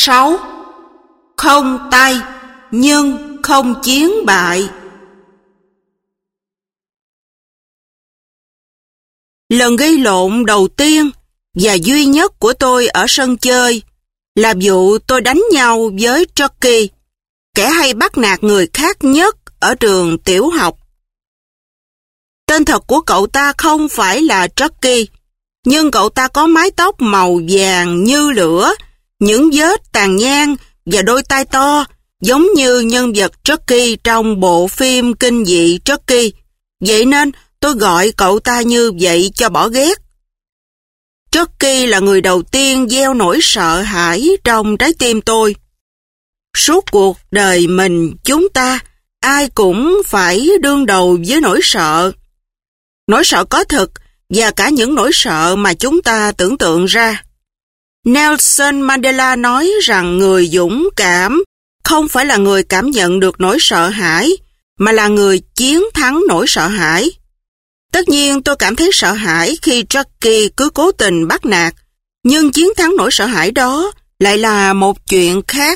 6. Không tay nhưng không chiến bại. Lần gây lộn đầu tiên và duy nhất của tôi ở sân chơi là vụ tôi đánh nhau với Chucky, kẻ hay bắt nạt người khác nhất ở trường tiểu học. Tên thật của cậu ta không phải là Chucky, nhưng cậu ta có mái tóc màu vàng như lửa, những vết tàn nhang và đôi tai to, giống như nhân vật Chucky trong bộ phim kinh dị Chucky. Vậy nên tôi gọi cậu ta như vậy cho bỏ ghét. Chucky là người đầu tiên gieo nỗi sợ hãi trong trái tim tôi. Suốt cuộc đời mình chúng ta, ai cũng phải đương đầu với nỗi sợ. Nỗi sợ có thực và cả những nỗi sợ mà chúng ta tưởng tượng ra. Nelson Mandela nói rằng người dũng cảm không phải là người cảm nhận được nỗi sợ hãi, mà là người chiến thắng nỗi sợ hãi. Tất nhiên tôi cảm thấy sợ hãi khi Chucky cứ cố tình bắt nạt, nhưng chiến thắng nỗi sợ hãi đó lại là một chuyện khác.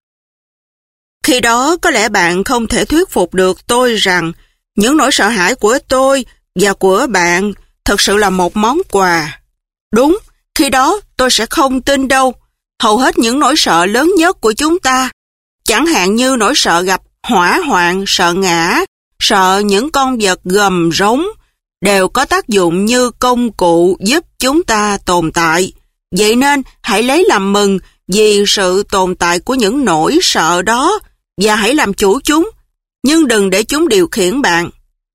Khi đó có lẽ bạn không thể thuyết phục được tôi rằng những nỗi sợ hãi của tôi và của bạn thật sự là một món quà. Đúng, khi đó tôi sẽ không tin đâu. Hầu hết những nỗi sợ lớn nhất của chúng ta, chẳng hạn như nỗi sợ gặp hỏa hoạn, sợ ngã, sợ những con vật gầm rống, đều có tác dụng như công cụ giúp chúng ta tồn tại. Vậy nên hãy lấy làm mừng vì sự tồn tại của những nỗi sợ đó và hãy làm chủ chúng, nhưng đừng để chúng điều khiển bạn.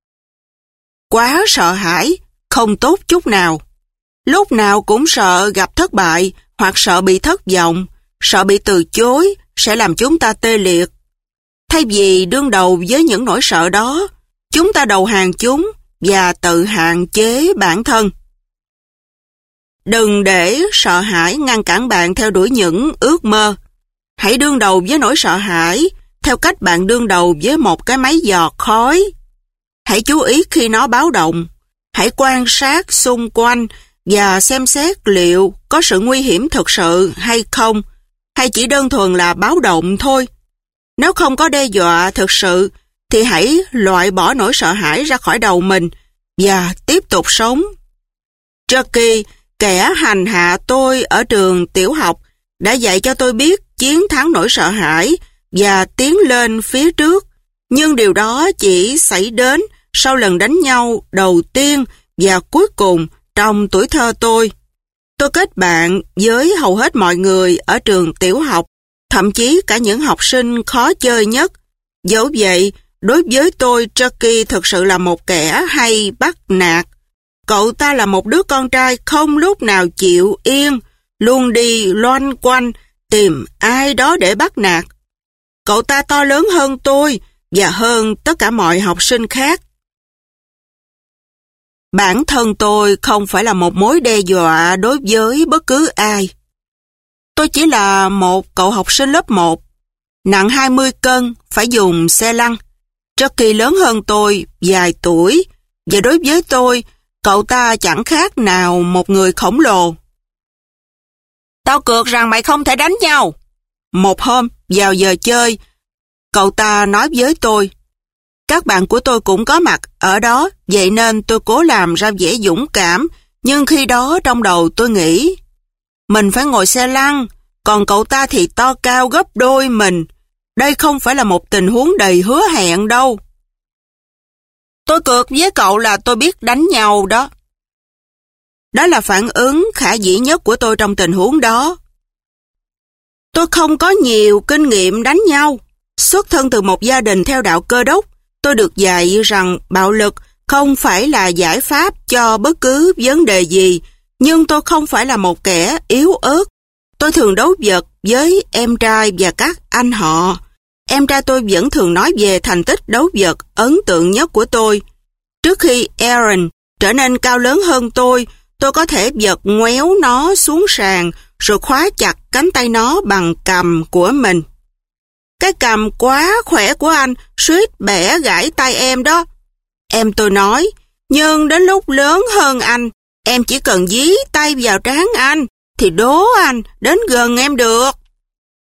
Quá sợ hãi không tốt chút nào. Lúc nào cũng sợ gặp thất bại hoặc sợ bị thất vọng, sợ bị từ chối sẽ làm chúng ta tê liệt. Thay vì đương đầu với những nỗi sợ đó, chúng ta đầu hàng chúng và tự hạn chế bản thân. Đừng để sợ hãi ngăn cản bạn theo đuổi những ước mơ. Hãy đương đầu với nỗi sợ hãi theo cách bạn đương đầu với một cái máy giọt khói. Hãy chú ý khi nó báo động. Hãy quan sát xung quanh và xem xét liệu có sự nguy hiểm thực sự hay không, hay chỉ đơn thuần là báo động thôi. Nếu không có đe dọa thực sự, thì hãy loại bỏ nỗi sợ hãi ra khỏi đầu mình và tiếp tục sống. Chucky, kẻ hành hạ tôi ở trường tiểu học, đã dạy cho tôi biết chiến thắng nỗi sợ hãi và tiến lên phía trước. Nhưng điều đó chỉ xảy đến sau lần đánh nhau đầu tiên và cuối cùng trong tuổi thơ tôi. Tôi kết bạn với hầu hết mọi người ở trường tiểu học, thậm chí cả những học sinh khó chơi nhất. Dẫu vậy, đối với tôi, Chucky thực sự là một kẻ hay bắt nạt. Cậu ta là một đứa con trai không lúc nào chịu yên, luôn đi loanh quanh tìm ai đó để bắt nạt. Cậu ta to lớn hơn tôi và hơn tất cả mọi học sinh khác. Bản thân tôi không phải là một mối đe dọa đối với bất cứ ai. Tôi chỉ là một cậu học sinh lớp 1, nặng 20 cân, phải dùng xe lăn. Chucky lớn hơn tôi vài tuổi, và đối với tôi, cậu ta chẳng khác nào một người khổng lồ. Tao cược rằng mày không thể đánh nhau. Một hôm, vào giờ chơi, cậu ta nói với tôi. Các bạn của tôi cũng có mặt ở đó, vậy nên tôi cố làm ra vẻ dũng cảm, nhưng khi đó trong đầu tôi nghĩ, mình phải ngồi xe lăn, còn cậu ta thì to cao gấp đôi mình. Đây không phải là một tình huống đầy hứa hẹn đâu. Tôi cược với cậu là tôi biết đánh nhau đó. Đó là phản ứng khả dĩ nhất của tôi trong tình huống đó. Tôi không có nhiều kinh nghiệm đánh nhau. Xuất thân từ một gia đình theo đạo Cơ đốc, tôi được dạy rằng bạo lực không phải là giải pháp cho bất cứ vấn đề gì, nhưng tôi không phải là một kẻ yếu ớt. Tôi thường đấu vật với em trai và các anh họ. Em trai tôi vẫn thường nói về thành tích đấu vật ấn tượng nhất của tôi. Trước khi Aaron trở nên cao lớn hơn tôi có thể giật ngoéo nó xuống sàn rồi khóa chặt cánh tay nó bằng cằm của mình. Cái cằm quá khỏe của anh suýt bẻ gãy tay em đó. Em tôi nói, nhưng đến lúc lớn hơn anh, em chỉ cần dí tay vào trán anh, thì đố anh đến gần em được.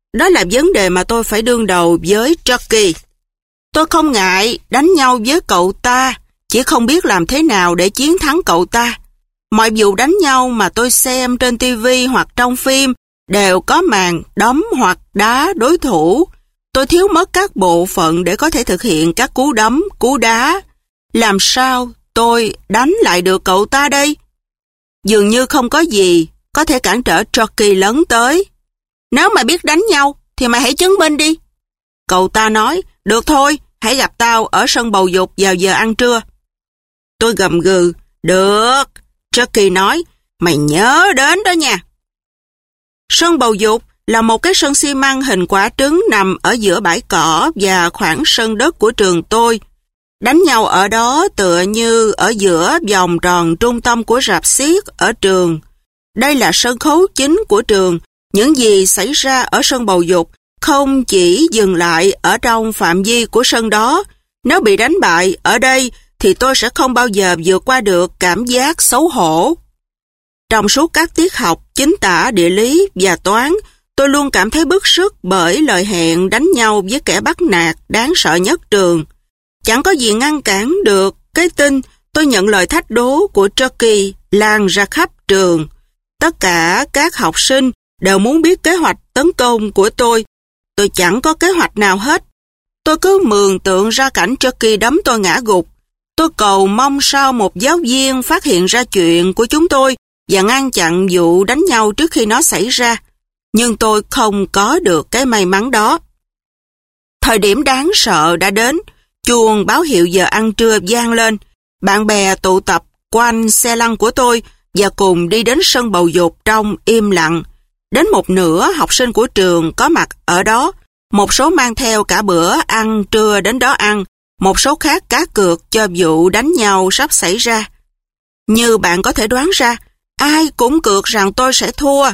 Đó là vấn đề mà tôi phải đương đầu với Chucky. Tôi không ngại đánh nhau với cậu ta, chỉ không biết làm thế nào để chiến thắng cậu ta. Mọi vụ đánh nhau mà tôi xem trên TV hoặc trong phim đều có màn đấm hoặc đá đối thủ. Tôi thiếu mất các bộ phận để có thể thực hiện các cú đấm, cú đá. Làm sao tôi đánh lại được cậu ta đây? Dường như không có gì có thể cản trở Chucky lấn tới. Nếu mày biết đánh nhau thì mày hãy chứng minh đi. Cậu ta nói, được thôi, hãy gặp tao ở sân bầu dục vào giờ ăn trưa. Tôi gầm gừ, được. Chucky nói, mày nhớ đến đó nha. Sân bầu dục là một cái sân xi măng hình quả trứng nằm ở giữa bãi cỏ và khoảng sân đất của trường tôi. Đánh nhau ở đó tựa như ở giữa vòng tròn trung tâm của rạp xiếc ở trường. Đây là sân khấu chính của trường. Những gì xảy ra ở sân bầu dục không chỉ dừng lại ở trong phạm vi của sân đó. Nếu bị đánh bại ở đây thì tôi sẽ không bao giờ vượt qua được cảm giác xấu hổ. Trong suốt các tiết học chính tả, địa lý và toán, tôi luôn cảm thấy bức sức bởi lời hẹn đánh nhau với kẻ bắt nạt đáng sợ nhất trường. Chẳng có gì ngăn cản được cái tin tôi nhận lời thách đố của Chucky lan ra khắp trường. Tất cả các học sinh đều muốn biết kế hoạch tấn công của tôi. Tôi chẳng có kế hoạch nào hết. Tôi cứ mường tượng ra cảnh Chucky đấm tôi ngã gục. Tôi cầu mong sao một giáo viên phát hiện ra chuyện của chúng tôi và ngăn chặn vụ đánh nhau trước khi nó xảy ra. Nhưng tôi không có được cái may mắn đó. Thời điểm đáng sợ đã đến. Chuông báo hiệu giờ ăn trưa vang lên. Bạn bè tụ tập quanh xe lăn của tôi và cùng đi đến sân bầu dục trong im lặng. Đến một nửa học sinh của trường có mặt ở đó. Một số mang theo cả bữa ăn trưa đến đó ăn. Một số khác cá cược cho vụ đánh nhau sắp xảy ra. Như bạn có thể đoán ra, ai cũng cược rằng tôi sẽ thua.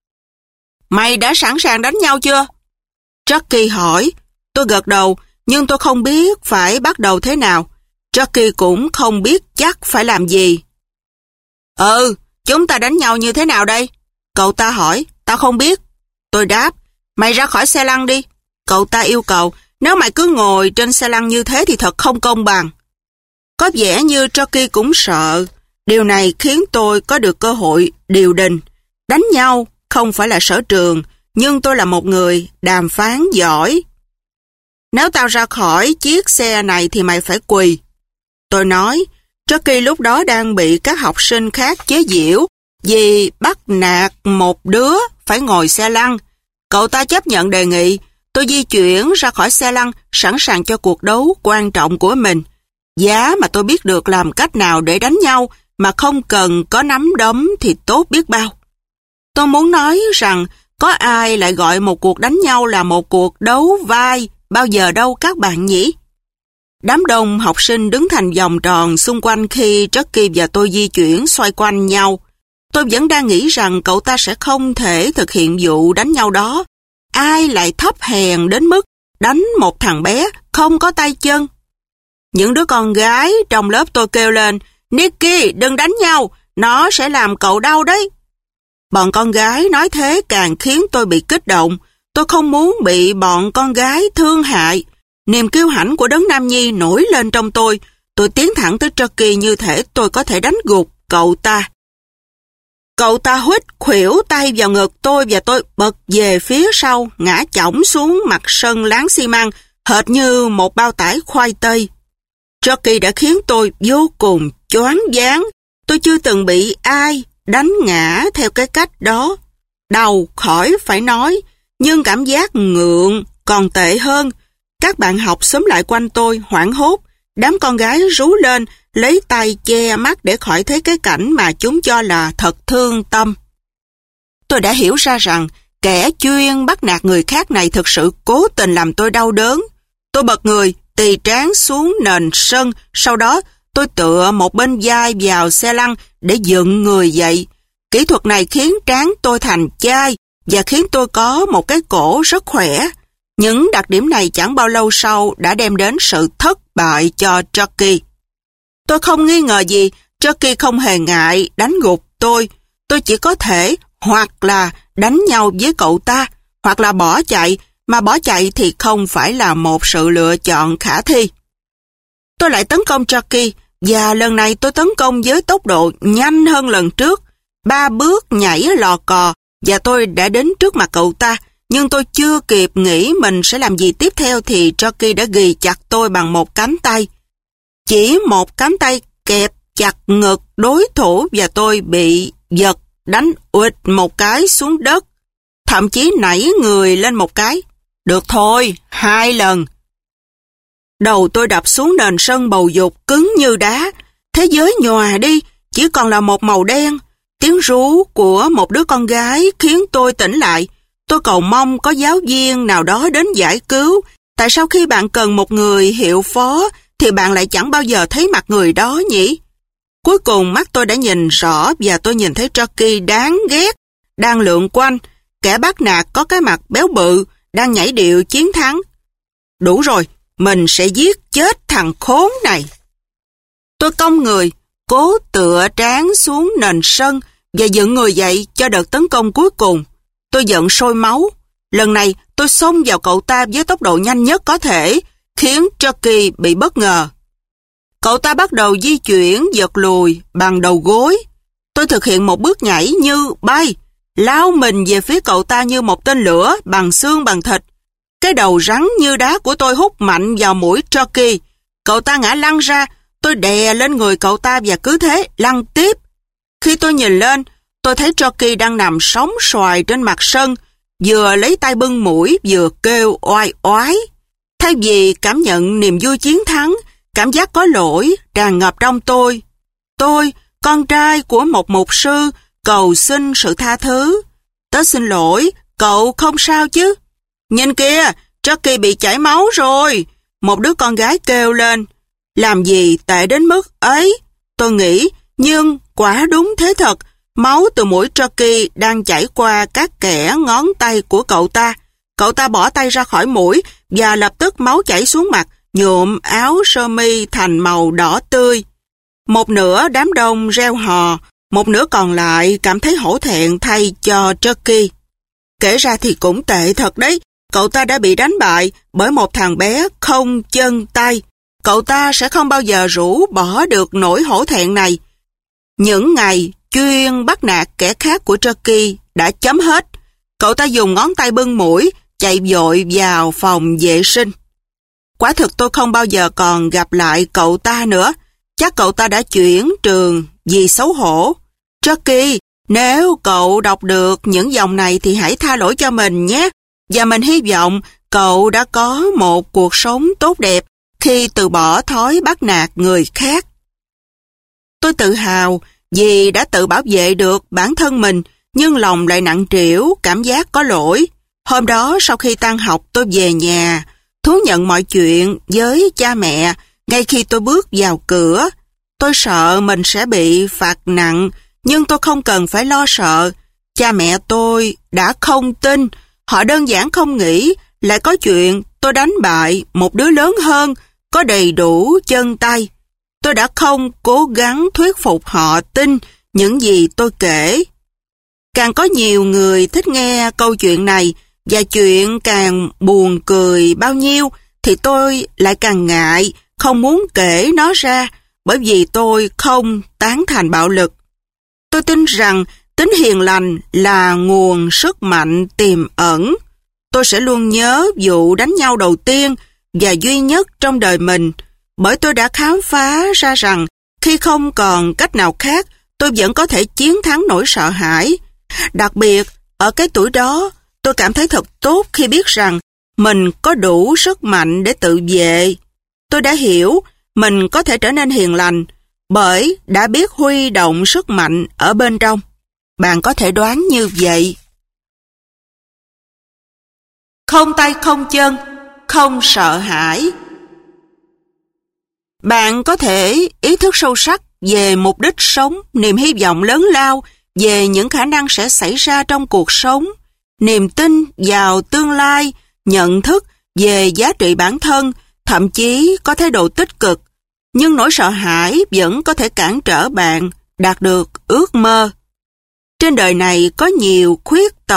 Mày đã sẵn sàng đánh nhau chưa? Chucky hỏi. Tôi gật đầu, nhưng tôi không biết phải bắt đầu thế nào. Chucky cũng không biết chắc phải làm gì. Chúng ta đánh nhau như thế nào đây? Cậu ta hỏi. Tao không biết. Tôi đáp. Mày ra khỏi xe lăn đi. Cậu ta yêu cầu. Nếu mày cứ ngồi trên xe lăn như thế thì thật không công bằng. Có vẻ như Chucky cũng sợ. Điều này khiến tôi có được cơ hội điều đình. Đánh nhau không phải là sở trường, nhưng tôi là một người đàm phán giỏi. Nếu tao ra khỏi chiếc xe này thì mày phải quỳ. Tôi nói. Chucky lúc đó đang bị các học sinh khác chế giễu vì bắt nạt một đứa phải ngồi xe lăn. Cậu ta chấp nhận đề nghị. Tôi di chuyển ra khỏi xe lăn, sẵn sàng cho cuộc đấu quan trọng của mình. Giá mà tôi biết được làm cách nào để đánh nhau mà không cần có nắm đấm thì tốt biết bao. Tôi muốn nói rằng có ai lại gọi một cuộc đánh nhau là một cuộc đấu vai bao giờ đâu các bạn nhỉ? Đám đông học sinh đứng thành vòng tròn xung quanh khi Chucky và tôi di chuyển xoay quanh nhau. Tôi vẫn đang nghĩ rằng cậu ta sẽ không thể thực hiện vụ đánh nhau đó. Ai lại thấp hèn đến mức đánh một thằng bé không có tay chân? Những đứa con gái trong lớp tôi kêu lên, Nicky, đừng đánh nhau, nó sẽ làm cậu đau đấy. Bọn con gái nói thế càng khiến tôi bị kích động. Tôi không muốn bị bọn con gái thương hại. Niềm kiêu hãnh của đấng nam nhi nổi lên trong tôi. Tôi tiến thẳng tới Chucky như thể tôi có thể đánh gục cậu ta. Cậu ta huýt khuỷu tay vào ngực tôi và tôi bật về phía sau, ngã chỏng xuống mặt sân láng xi măng, hệt như một bao tải khoai tây. Chucky đã khiến tôi vô cùng choáng váng. Tôi chưa từng bị ai đánh ngã theo cái cách đó. Đau khỏi phải nói, nhưng cảm giác ngượng còn tệ hơn. Các bạn học xúm lại quanh tôi hoảng hốt. Đám con gái rú lên, lấy tay che mắt để khỏi thấy cái cảnh mà chúng cho là thật thương tâm. Tôi đã hiểu ra rằng kẻ chuyên bắt nạt người khác này thực sự cố tình làm tôi đau đớn. Tôi bật người, tì trán xuống nền sân, sau đó tôi tựa một bên vai vào xe lăn để dựng người dậy. Kỹ thuật này khiến trán tôi thành chai và khiến tôi có một cái cổ rất khỏe. Những đặc điểm này chẳng bao lâu sau đã đem đến sự thất bại cho Chucky. Tôi không nghi ngờ gì, Chucky không hề ngại đánh gục tôi. Tôi chỉ có thể hoặc là đánh nhau với cậu ta, hoặc là bỏ chạy, mà bỏ chạy thì không phải là một sự lựa chọn khả thi. Tôi lại tấn công Chucky, và lần này tôi tấn công với tốc độ nhanh hơn lần trước. 3 bước nhảy lò cò, và tôi đã đến trước mặt cậu ta, nhưng tôi chưa kịp nghĩ mình sẽ làm gì tiếp theo thì Chucky đã ghì chặt tôi bằng một cánh tay. Chỉ một cánh tay kẹp chặt ngực đối thủ và tôi bị giật đánh ụt một cái xuống đất, thậm chí nảy người lên một cái. Được thôi, 2 lần. Đầu tôi đập xuống nền sân bầu dục cứng như đá. Thế giới nhòa đi, chỉ còn là một màu đen. Tiếng rú của một đứa con gái khiến tôi tỉnh lại. Tôi cầu mong có giáo viên nào đó đến giải cứu. Tại sao khi bạn cần một người hiệu phó thì bạn lại chẳng bao giờ thấy mặt người đó nhỉ? Cuối cùng mắt tôi đã nhìn rõ và tôi nhìn thấy Chucky đáng ghét đang lượn quanh. Kẻ bắt nạt có cái mặt béo bự đang nhảy điệu chiến thắng. Đủ rồi, mình sẽ giết chết thằng khốn này. Tôi cong người, cố tựa trán xuống nền sân và dựng người dậy cho đợt tấn công cuối cùng. Tôi giận sôi máu. Lần này tôi xông vào cậu ta với tốc độ nhanh nhất có thể, khiến Chucky bị bất ngờ. Cậu ta bắt đầu di chuyển giật lùi bằng đầu gối. Tôi thực hiện một bước nhảy như bay, lao mình về phía cậu ta như một tên lửa bằng xương bằng thịt. Cái đầu rắn như đá của tôi hút mạnh vào mũi Chucky. Cậu ta ngã lăn ra, tôi đè lên người cậu ta và cứ thế lăn tiếp. Khi tôi nhìn lên, tôi thấy Chucky đang nằm sóng xoài trên mặt sân, vừa lấy tay bưng mũi vừa kêu oai oái. Thay vì cảm nhận niềm vui chiến thắng, cảm giác có lỗi tràn ngập trong tôi. Tôi, con trai của một mục sư, cầu xin sự tha thứ. Tớ xin lỗi, cậu không sao chứ? Nhìn kìa, Chucky bị chảy máu rồi. Một đứa con gái kêu lên. Làm gì tệ đến mức ấy? Tôi nghĩ, nhưng quả đúng thế thật. Máu từ mũi Chucky đang chảy qua các kẽ ngón tay của cậu ta. Cậu ta bỏ tay ra khỏi mũi và lập tức máu chảy xuống mặt, nhuộm áo sơ mi thành màu đỏ tươi. Một nửa đám đông reo hò, một nửa còn lại cảm thấy hổ thẹn thay cho Chucky. Kể ra thì cũng tệ thật đấy. Cậu ta đã bị đánh bại bởi một thằng bé không chân tay. Cậu ta sẽ không bao giờ rũ bỏ được nỗi hổ thẹn này. Những ngày chuyên bắt nạt kẻ khác của Chucky đã chấm hết. Cậu ta dùng ngón tay bưng mũi, chạy vội vào phòng vệ sinh. Quả thực tôi không bao giờ còn gặp lại cậu ta nữa. Chắc cậu ta đã chuyển trường vì xấu hổ. Chucky, nếu cậu đọc được những dòng này thì hãy tha lỗi cho mình nhé. Và mình hy vọng cậu đã có một cuộc sống tốt đẹp khi từ bỏ thói bắt nạt người khác. Tôi tự hào vì đã tự bảo vệ được bản thân mình, nhưng lòng lại nặng trĩu cảm giác có lỗi. Hôm đó sau khi tan học tôi về nhà, thú nhận mọi chuyện với cha mẹ ngay khi tôi bước vào cửa. Tôi sợ mình sẽ bị phạt nặng, nhưng tôi không cần phải lo sợ. Cha mẹ tôi đã không tin, họ đơn giản không nghĩ lại có chuyện tôi đánh bại một đứa lớn hơn, có đầy đủ chân tay. Tôi đã không cố gắng thuyết phục họ tin những gì tôi kể. Càng có nhiều người thích nghe câu chuyện này và chuyện càng buồn cười bao nhiêu thì tôi lại càng ngại, không muốn kể nó ra bởi vì tôi không tán thành bạo lực. Tôi tin rằng tính hiền lành là nguồn sức mạnh tiềm ẩn. Tôi sẽ luôn nhớ vụ đánh nhau đầu tiên và duy nhất trong đời mình, bởi tôi đã khám phá ra rằng khi không còn cách nào khác, tôi vẫn có thể chiến thắng nỗi sợ hãi. Đặc biệt, ở cái tuổi đó, tôi cảm thấy thật tốt khi biết rằng mình có đủ sức mạnh để tự vệ. Tôi đã hiểu mình có thể trở nên hiền lành bởi đã biết huy động sức mạnh ở bên trong. Bạn có thể đoán như vậy. Không tay không chân, không sợ hãi. Bạn có thể ý thức sâu sắc về mục đích sống, niềm hy vọng lớn lao về những khả năng sẽ xảy ra trong cuộc sống, niềm tin vào tương lai, nhận thức về giá trị bản thân, thậm chí có thái độ tích cực. Nhưng nỗi sợ hãi vẫn có thể cản trở bạn đạt được ước mơ. Trên đời này có nhiều khuyết tật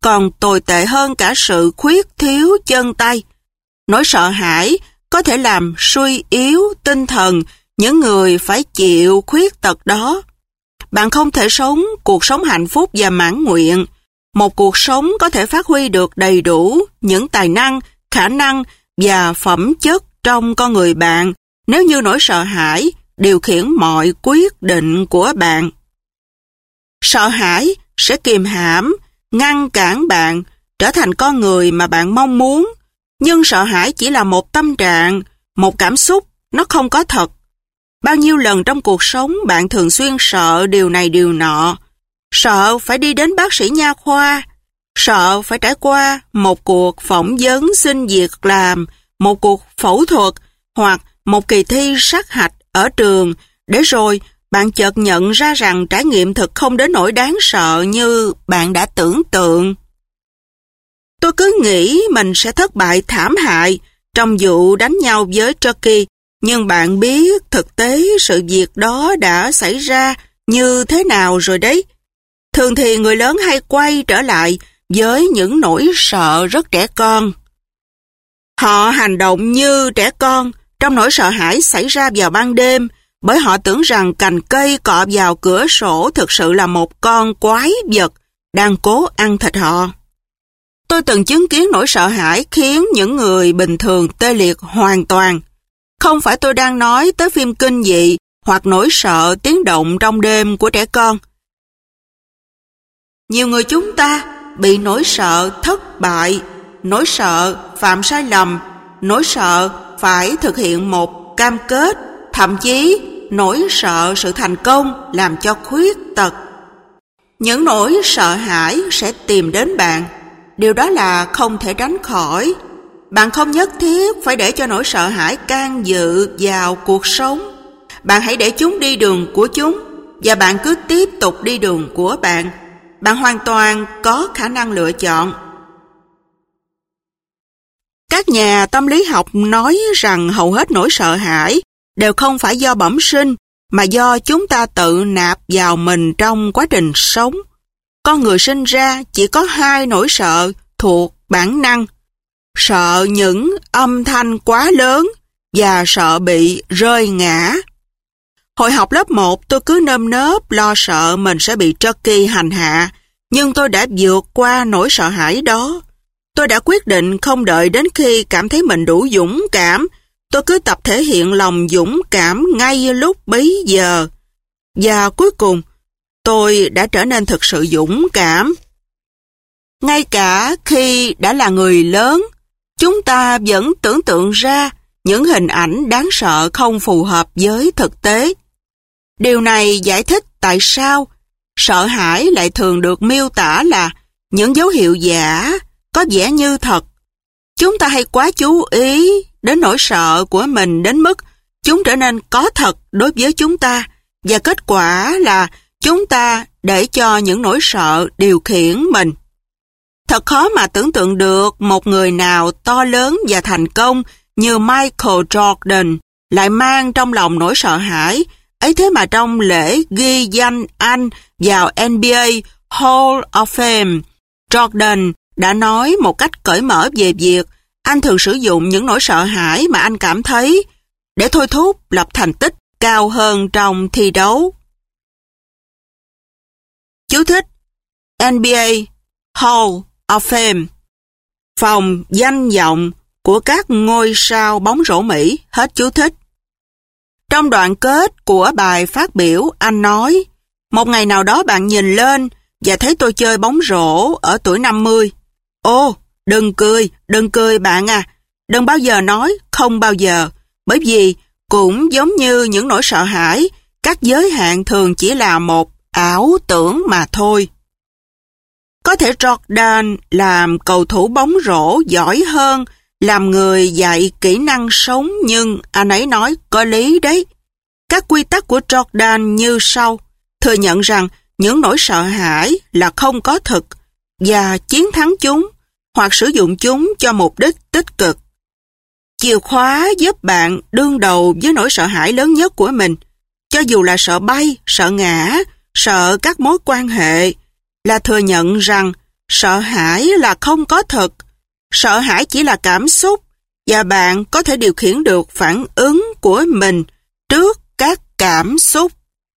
còn tồi tệ hơn cả sự khuyết thiếu chân tay. Nỗi sợ hãi có thể làm suy yếu tinh thần những người phải chịu khuyết tật đó. Bạn không thể sống cuộc sống hạnh phúc và mãn nguyện, một cuộc sống có thể phát huy được đầy đủ những tài năng, khả năng và phẩm chất trong con người bạn nếu như nỗi sợ hãi điều khiển mọi quyết định của bạn. Sợ hãi sẽ kìm hãm, ngăn cản bạn trở thành con người mà bạn mong muốn, nhưng sợ hãi chỉ là một tâm trạng, một cảm xúc, nó không có thật. Bao nhiêu lần trong cuộc sống bạn thường xuyên sợ điều này điều nọ, sợ phải đi đến bác sĩ nha khoa, sợ phải trải qua một cuộc phỏng vấn xin việc làm, một cuộc phẫu thuật hoặc một kỳ thi sát hạch ở trường, để rồi bạn chợt nhận ra rằng trải nghiệm thực không đến nỗi đáng sợ như bạn đã tưởng tượng. Tôi cứ nghĩ mình sẽ thất bại thảm hại trong vụ đánh nhau với Turkey, nhưng bạn biết thực tế sự việc đó đã xảy ra như thế nào rồi đấy. Thường thì người lớn hay quay trở lại với những nỗi sợ rất trẻ con. Họ hành động như trẻ con trong nỗi sợ hãi xảy ra vào ban đêm, bởi họ tưởng rằng cành cây cọ vào cửa sổ thực sự là một con quái vật đang cố ăn thịt họ. Tôi từng chứng kiến nỗi sợ hãi khiến những người bình thường tê liệt hoàn toàn. Không phải tôi đang nói tới phim kinh dị hoặc nỗi sợ tiếng động trong đêm của trẻ con. Nhiều người chúng ta bị nỗi sợ thất bại, nỗi sợ phạm sai lầm, nỗi sợ phải thực hiện một cam kết, thậm chí nỗi sợ sự thành công làm cho khuyết tật. Những nỗi sợ hãi sẽ tìm đến bạn. Điều đó là không thể tránh khỏi. Bạn không nhất thiết phải để cho nỗi sợ hãi can dự vào cuộc sống. Bạn hãy để chúng đi đường của chúng, và bạn cứ tiếp tục đi đường của bạn. Bạn hoàn toàn có khả năng lựa chọn. Các nhà tâm lý học nói rằng hầu hết nỗi sợ hãi đều không phải do bẩm sinh, mà do chúng ta tự nạp vào mình trong quá trình sống. Con người sinh ra chỉ có hai nỗi sợ thuộc bản năng: sợ những âm thanh quá lớn và sợ bị rơi ngã. Hồi học lớp 1, tôi cứ nơm nớp lo sợ mình sẽ bị Turkey hành hạ, nhưng tôi đã vượt qua nỗi sợ hãi đó. Tôi đã quyết định không đợi đến khi cảm thấy mình đủ dũng cảm. Tôi cứ tập thể hiện lòng dũng cảm ngay lúc bấy giờ. Và cuối cùng, tôi đã trở nên thực sự dũng cảm. Ngay cả khi đã là người lớn, chúng ta vẫn tưởng tượng ra những hình ảnh đáng sợ không phù hợp với thực tế. Điều này giải thích tại sao sợ hãi lại thường được miêu tả là những dấu hiệu giả, có vẻ như thật. Chúng ta hay quá chú ý đến nỗi sợ của mình đến mức chúng trở nên có thật đối với chúng ta, và kết quả là chúng ta để cho những nỗi sợ điều khiển mình. Thật khó mà tưởng tượng được một người nào to lớn và thành công như Michael Jordan lại mang trong lòng nỗi sợ hãi. Ấy thế mà trong lễ ghi danh anh vào NBA Hall of Fame, Jordan đã nói một cách cởi mở về việc anh thường sử dụng những nỗi sợ hãi mà anh cảm thấy để thôi thúc lập thành tích cao hơn trong thi đấu. Chú thích: NBA Hall of Fame, phòng danh vọng của các ngôi sao bóng rổ Mỹ. Hết chú thích. Trong đoạn kết của bài phát biểu, anh nói: một ngày nào đó bạn nhìn lên và thấy tôi chơi bóng rổ ở tuổi 50. Ô, đừng cười bạn à. Đừng bao giờ nói không bao giờ, bởi vì cũng giống như những nỗi sợ hãi, các giới hạn thường chỉ là một ảo tưởng mà thôi. Có thể Jordan làm cầu thủ bóng rổ giỏi hơn làm người dạy kỹ năng sống, nhưng anh ấy nói có lý đấy. Các quy tắc của Jordan như sau: thừa nhận rằng những nỗi sợ hãi là không có thực và chiến thắng chúng hoặc sử dụng chúng cho mục đích tích cực. Chìa khóa giúp bạn đương đầu với nỗi sợ hãi lớn nhất của mình, cho dù là sợ bay, sợ ngã, sợ các mối quan hệ, là thừa nhận rằng sợ hãi là không có thật. Sợ hãi chỉ là cảm xúc, và bạn có thể điều khiển được phản ứng của mình trước các cảm xúc.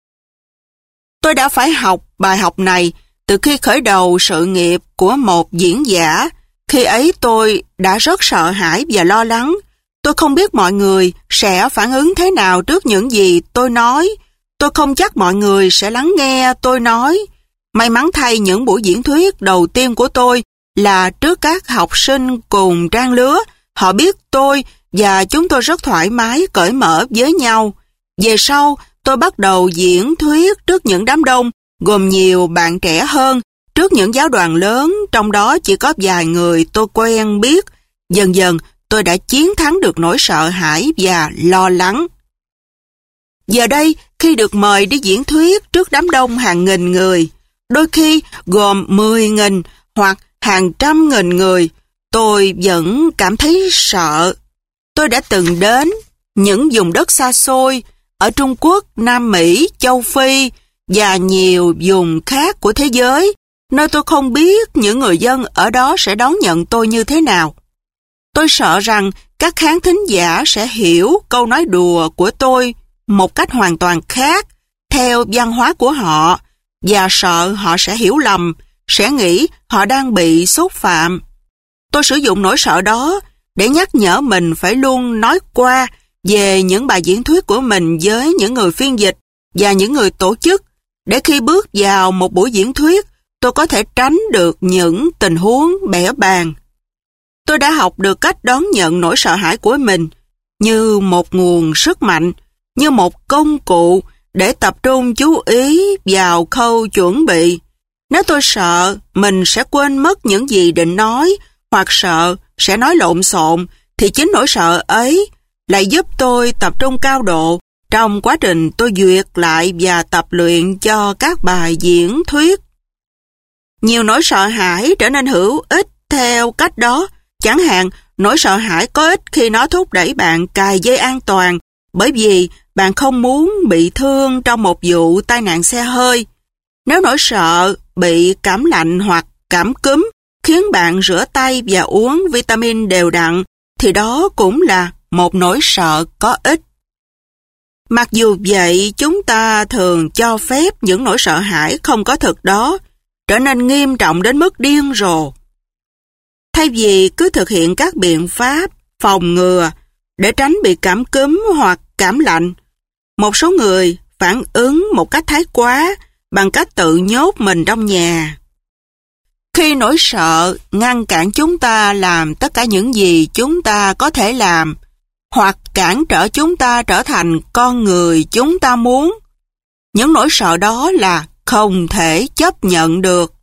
Tôi đã phải học bài học này từ khi khởi đầu sự nghiệp của một diễn giả. Khi ấy tôi đã rất sợ hãi và lo lắng. Tôi không biết mọi người sẽ phản ứng thế nào trước những gì tôi nói. Tôi không chắc mọi người sẽ lắng nghe tôi nói. May mắn thay, những buổi diễn thuyết đầu tiên của tôi là trước các học sinh cùng trang lứa. Họ biết tôi và chúng tôi rất thoải mái, cởi mở với nhau. Về sau, tôi bắt đầu diễn thuyết trước những đám đông, gồm nhiều bạn trẻ hơn, trước những giáo đoàn lớn, trong đó chỉ có vài người tôi quen biết. Dần dần, tôi đã chiến thắng được nỗi sợ hãi và lo lắng. Giờ đây, khi được mời đi diễn thuyết trước đám đông hàng nghìn người, đôi khi gồm 10.000 hoặc hàng trăm nghìn người, tôi vẫn cảm thấy sợ. Tôi đã từng đến những vùng đất xa xôi ở Trung Quốc, Nam Mỹ, Châu Phi và nhiều vùng khác của thế giới, nơi tôi không biết những người dân ở đó sẽ đón nhận tôi như thế nào. Tôi sợ rằng các khán thính giả sẽ hiểu câu nói đùa của tôi một cách hoàn toàn khác theo văn hóa của họ, và sợ họ sẽ hiểu lầm, sẽ nghĩ họ đang bị xúc phạm. Tôi sử dụng nỗi sợ đó để nhắc nhở mình phải luôn nói qua về những bài diễn thuyết của mình với những người phiên dịch và những người tổ chức, để khi bước vào một buổi diễn thuyết, tôi có thể tránh được những tình huống bẽ bàng. Tôi đã học được cách đón nhận nỗi sợ hãi của mình như một nguồn sức mạnh, như một công cụ để tập trung chú ý vào khâu chuẩn bị. Nếu tôi sợ mình sẽ quên mất những gì định nói, hoặc sợ sẽ nói lộn xộn, thì chính nỗi sợ ấy lại giúp tôi tập trung cao độ trong quá trình tôi duyệt lại và tập luyện cho các bài diễn thuyết. Nhiều nỗi sợ hãi trở nên hữu ích theo cách đó. Chẳng hạn, nỗi sợ hãi có ích khi nó thúc đẩy bạn cài dây an toàn, bởi vì bạn không muốn bị thương trong một vụ tai nạn xe hơi. Nếu nỗi sợ bị cảm lạnh hoặc cảm cúm khiến bạn rửa tay và uống vitamin đều đặn, thì đó cũng là một nỗi sợ có ích. Mặc dù vậy, chúng ta thường cho phép những nỗi sợ hãi không có thực đó trở nên nghiêm trọng đến mức điên rồ. Thay vì cứ thực hiện các biện pháp phòng ngừa để tránh bị cảm cúm hoặc cảm lạnh, một số người phản ứng một cách thái quá bằng cách tự nhốt mình trong nhà. Khi nỗi sợ ngăn cản chúng ta làm tất cả những gì chúng ta có thể làm, hoặc cản trở chúng ta trở thành con người chúng ta muốn, những nỗi sợ đó là không thể chấp nhận được.